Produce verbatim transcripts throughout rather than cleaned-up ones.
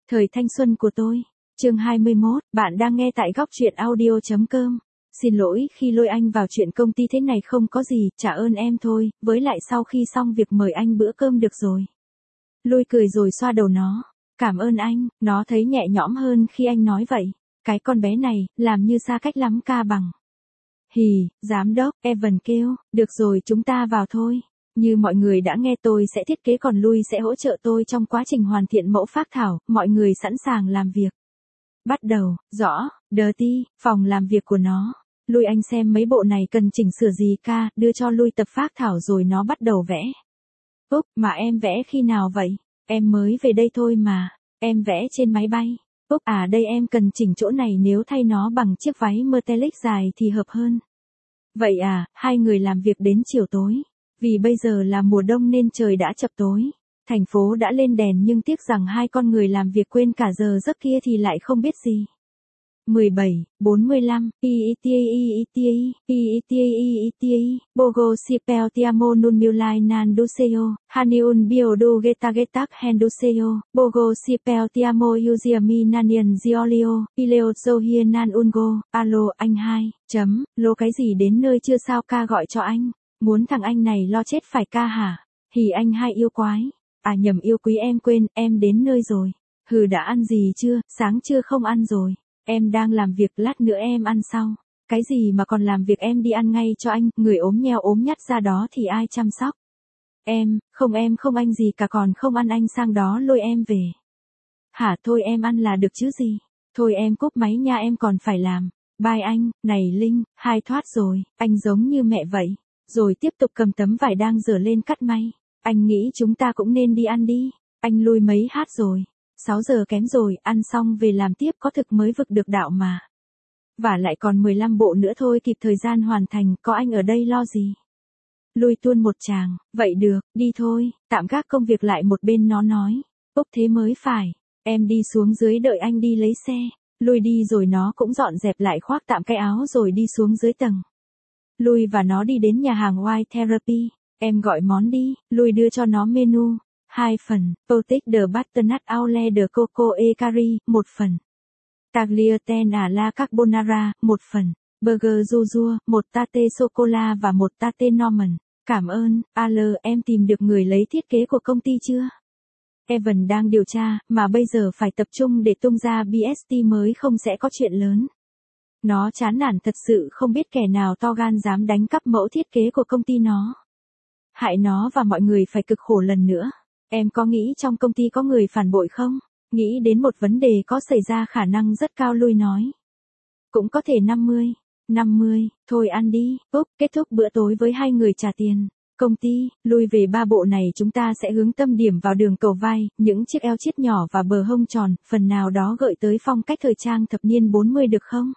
Thời thanh xuân của tôi. Chương hai mươi mốt, bạn đang nghe tại góc truyện audio chấm com. Xin lỗi khi lôi anh vào chuyện công ty thế này không có gì, trả ơn em thôi, với lại sau khi xong việc mời anh bữa cơm được rồi. Lui cười rồi xoa đầu nó. Cảm ơn anh, nó thấy nhẹ nhõm hơn khi anh nói vậy. Cái con bé này, làm như xa cách lắm ca bằng. Hì, giám đốc, Evan kêu, được rồi chúng ta vào thôi. Như mọi người đã nghe tôi sẽ thiết kế còn Lui sẽ hỗ trợ tôi trong quá trình hoàn thiện mẫu phác thảo, mọi người sẵn sàng làm việc. Bắt đầu, rõ, Dirty, phòng làm việc của nó. Lui anh xem mấy bộ này cần chỉnh sửa gì ca, đưa cho Lui tập phác thảo rồi nó bắt đầu vẽ. Úc, mà em vẽ khi nào vậy? Em mới về đây thôi mà, em vẽ trên máy bay. Úc à đây em cần chỉnh chỗ này nếu thay nó bằng chiếc váy metallic dài thì hợp hơn. Vậy à, hai người làm việc đến chiều tối. Vì bây giờ là mùa đông nên trời đã chập tối. Thành phố đã lên đèn nhưng tiếc rằng hai con người làm việc quên cả giờ giấc kia thì lại không biết gì. mười bảy, bốn mươi lăm, E E T A E E T A E E T A E E T A Bogo Sipel Tiamo Nun Mulai Nan Duseo Haniun Biodu Geta Getak Henduseo Bogo Sipel Tiamo Uziami Nanian Ziolio Ileo Zohie Nan Ungo Alo anh hai, chấm, lô cái gì đến nơi chưa sao ca gọi cho anh. Muốn thằng anh này lo chết phải ca hả? Hì anh hai yêu quái. À nhầm yêu quý em quên, em đến nơi rồi. Hừ đã ăn gì chưa, sáng chưa không ăn rồi. Em đang làm việc lát nữa em ăn sau. Cái gì mà còn làm việc em đi ăn ngay cho anh, người ốm nheo ốm nhắt ra đó thì ai chăm sóc? Em, không em không anh gì cả còn không ăn anh sang đó lôi em về. Hả thôi em ăn là được chứ gì. Thôi em cúp máy nha em còn phải làm. Bye anh, này Linh, hai thoát rồi, anh giống như mẹ vậy. Rồi tiếp tục cầm tấm vải đang dở lên cắt may. Anh nghĩ chúng ta cũng nên đi ăn đi. Anh lui mấy hát rồi. sáu giờ kém rồi, ăn xong về làm tiếp có thực mới vực được đạo mà. Và lại còn mười lăm bộ nữa thôi kịp thời gian hoàn thành, có anh ở đây lo gì. Lui tuôn một tràng, vậy được, đi thôi, tạm gác công việc lại một bên nó nói. Úc thế mới phải, em đi xuống dưới đợi anh đi lấy xe. Lui đi rồi nó cũng dọn dẹp lại khoác tạm cái áo rồi đi xuống dưới tầng. Lui và nó đi đến nhà hàng White Therapy. Em gọi món đi, Lui đưa cho nó menu. Hai phần, Potic de Butternut Aule de Coco e Curry, một phần. Tagliatelle à la Carbonara, một phần. Burger Zuzua, một tate sô-cô-la và một tate Norman. Cảm ơn, Al, em tìm được người lấy thiết kế của công ty chưa? Evan đang điều tra, mà bây giờ phải tập trung để tung ra bê ét tê mới không sẽ có chuyện lớn. Nó chán nản thật sự không biết kẻ nào to gan dám đánh cắp mẫu thiết kế của công ty nó. Hại nó và mọi người phải cực khổ lần nữa. Em có nghĩ trong công ty có người phản bội không? Nghĩ đến một vấn đề có xảy ra khả năng rất cao Lui nói. Cũng có thể năm mươi. năm mươi, thôi ăn đi, Úc, kết thúc bữa tối với hai người trả tiền. Công ty, Lui về ba bộ này chúng ta sẽ hướng tâm điểm vào đường cầu vai, những chiếc eo chiết nhỏ và bờ hông tròn, phần nào đó gợi tới phong cách thời trang thập niên bốn mươi được không?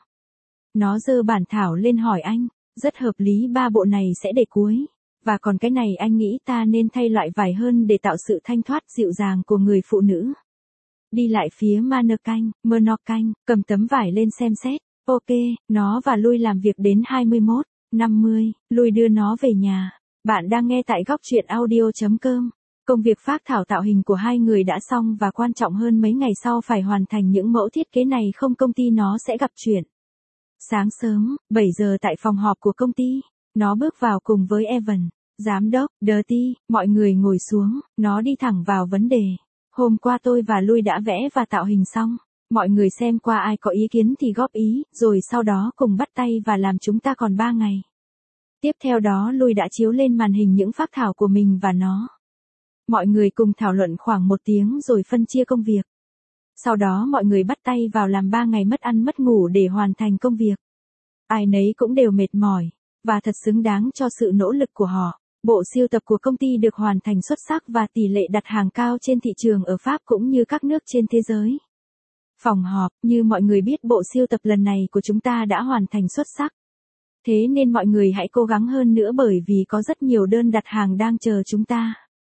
Nó giơ bản thảo lên hỏi anh, rất hợp lý ba bộ này sẽ để cuối. Và còn cái này anh nghĩ ta nên thay loại vải hơn để tạo sự thanh thoát dịu dàng của người phụ nữ. Đi lại phía mannequin, mannequin, cầm tấm vải lên xem xét. Ok, nó và Lui làm việc đến hai mươi mốt, năm mươi, Lui đưa nó về nhà. Bạn đang nghe tại góc truyện audio chấm com. Công việc phác thảo tạo hình của hai người đã xong và quan trọng hơn mấy ngày sau phải hoàn thành những mẫu thiết kế này không công ty nó sẽ gặp chuyện. Sáng sớm, bảy giờ tại phòng họp của công ty, nó bước vào cùng với Evan. Giám đốc, Dirty, mọi người ngồi xuống, nó đi thẳng vào vấn đề. Hôm qua tôi và Lui đã vẽ và tạo hình xong. Mọi người xem qua ai có ý kiến thì góp ý, rồi sau đó cùng bắt tay và làm chúng ta còn ba ngày. Tiếp theo đó Lui đã chiếu lên màn hình những phác thảo của mình và nó. Mọi người cùng thảo luận khoảng một tiếng rồi phân chia công việc. Sau đó mọi người bắt tay vào làm ba ngày mất ăn mất ngủ để hoàn thành công việc. Ai nấy cũng đều mệt mỏi, và thật xứng đáng cho sự nỗ lực của họ. Bộ sưu tập của công ty được hoàn thành xuất sắc và tỷ lệ đặt hàng cao trên thị trường ở Pháp cũng như các nước trên thế giới. Phòng họp, như mọi người biết bộ sưu tập lần này của chúng ta đã hoàn thành xuất sắc. Thế nên mọi người hãy cố gắng hơn nữa bởi vì có rất nhiều đơn đặt hàng đang chờ chúng ta.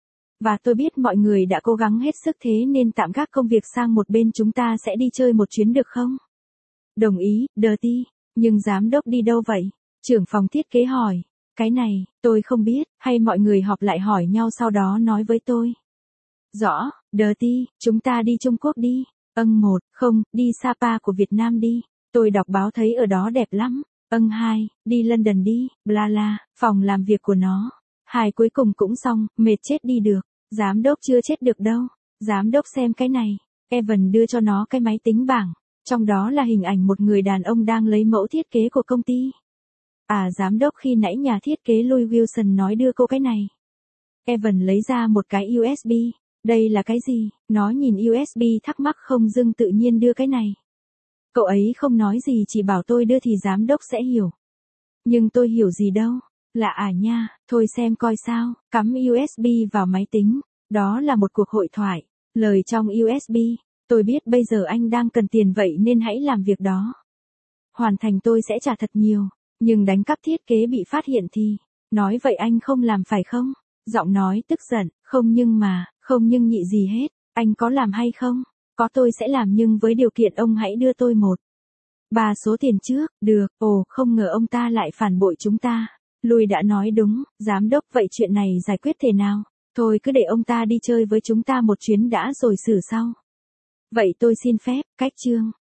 Và tôi biết mọi người đã cố gắng hết sức thế nên tạm gác công việc sang một bên chúng ta sẽ đi chơi một chuyến được không? Đồng ý, Dirty. Nhưng giám đốc đi đâu vậy? Trưởng phòng thiết kế hỏi. Cái này, tôi không biết, hay mọi người họp lại hỏi nhau sau đó nói với tôi. Rõ, Dirty, chúng ta đi Trung Quốc đi. Âng một, không, đi Sapa của Việt Nam đi. Tôi đọc báo thấy ở đó đẹp lắm. Âng hai, đi London đi, bla la, phòng làm việc của nó. Hai cuối cùng cũng xong, mệt chết đi được. Giám đốc chưa chết được đâu. Giám đốc xem cái này. Evan đưa cho nó cái máy tính bảng. Trong đó là hình ảnh một người đàn ông đang lấy mẫu thiết kế của công ty. À giám đốc khi nãy nhà thiết kế Louis Wilson nói đưa cô cái này. Evan lấy ra một cái u ét bê. Đây là cái gì? Nó nhìn u ét bê thắc mắc không dưng tự nhiên đưa cái này. Cậu ấy không nói gì chỉ bảo tôi đưa thì giám đốc sẽ hiểu. Nhưng tôi hiểu gì đâu. Lạ à nha, thôi xem coi sao, cắm u ét bê vào máy tính. Đó là một cuộc hội thoại. Lời trong u ét bê. Tôi biết bây giờ anh đang cần tiền vậy nên hãy làm việc đó. Hoàn thành tôi sẽ trả thật nhiều. Nhưng đánh cắp thiết kế bị phát hiện thì. Nói vậy anh không làm phải không? Giọng nói tức giận, không nhưng mà, không nhưng nhị gì hết. Anh có làm hay không? Có tôi sẽ làm nhưng với điều kiện ông hãy đưa tôi một. Ba số tiền trước, được, ồ không ngờ ông ta lại phản bội chúng ta. Louis đã nói đúng, giám đốc vậy chuyện này giải quyết thế nào? Thôi cứ để ông ta đi chơi với chúng ta một chuyến đã rồi xử sau. Vậy tôi xin phép, cách chương.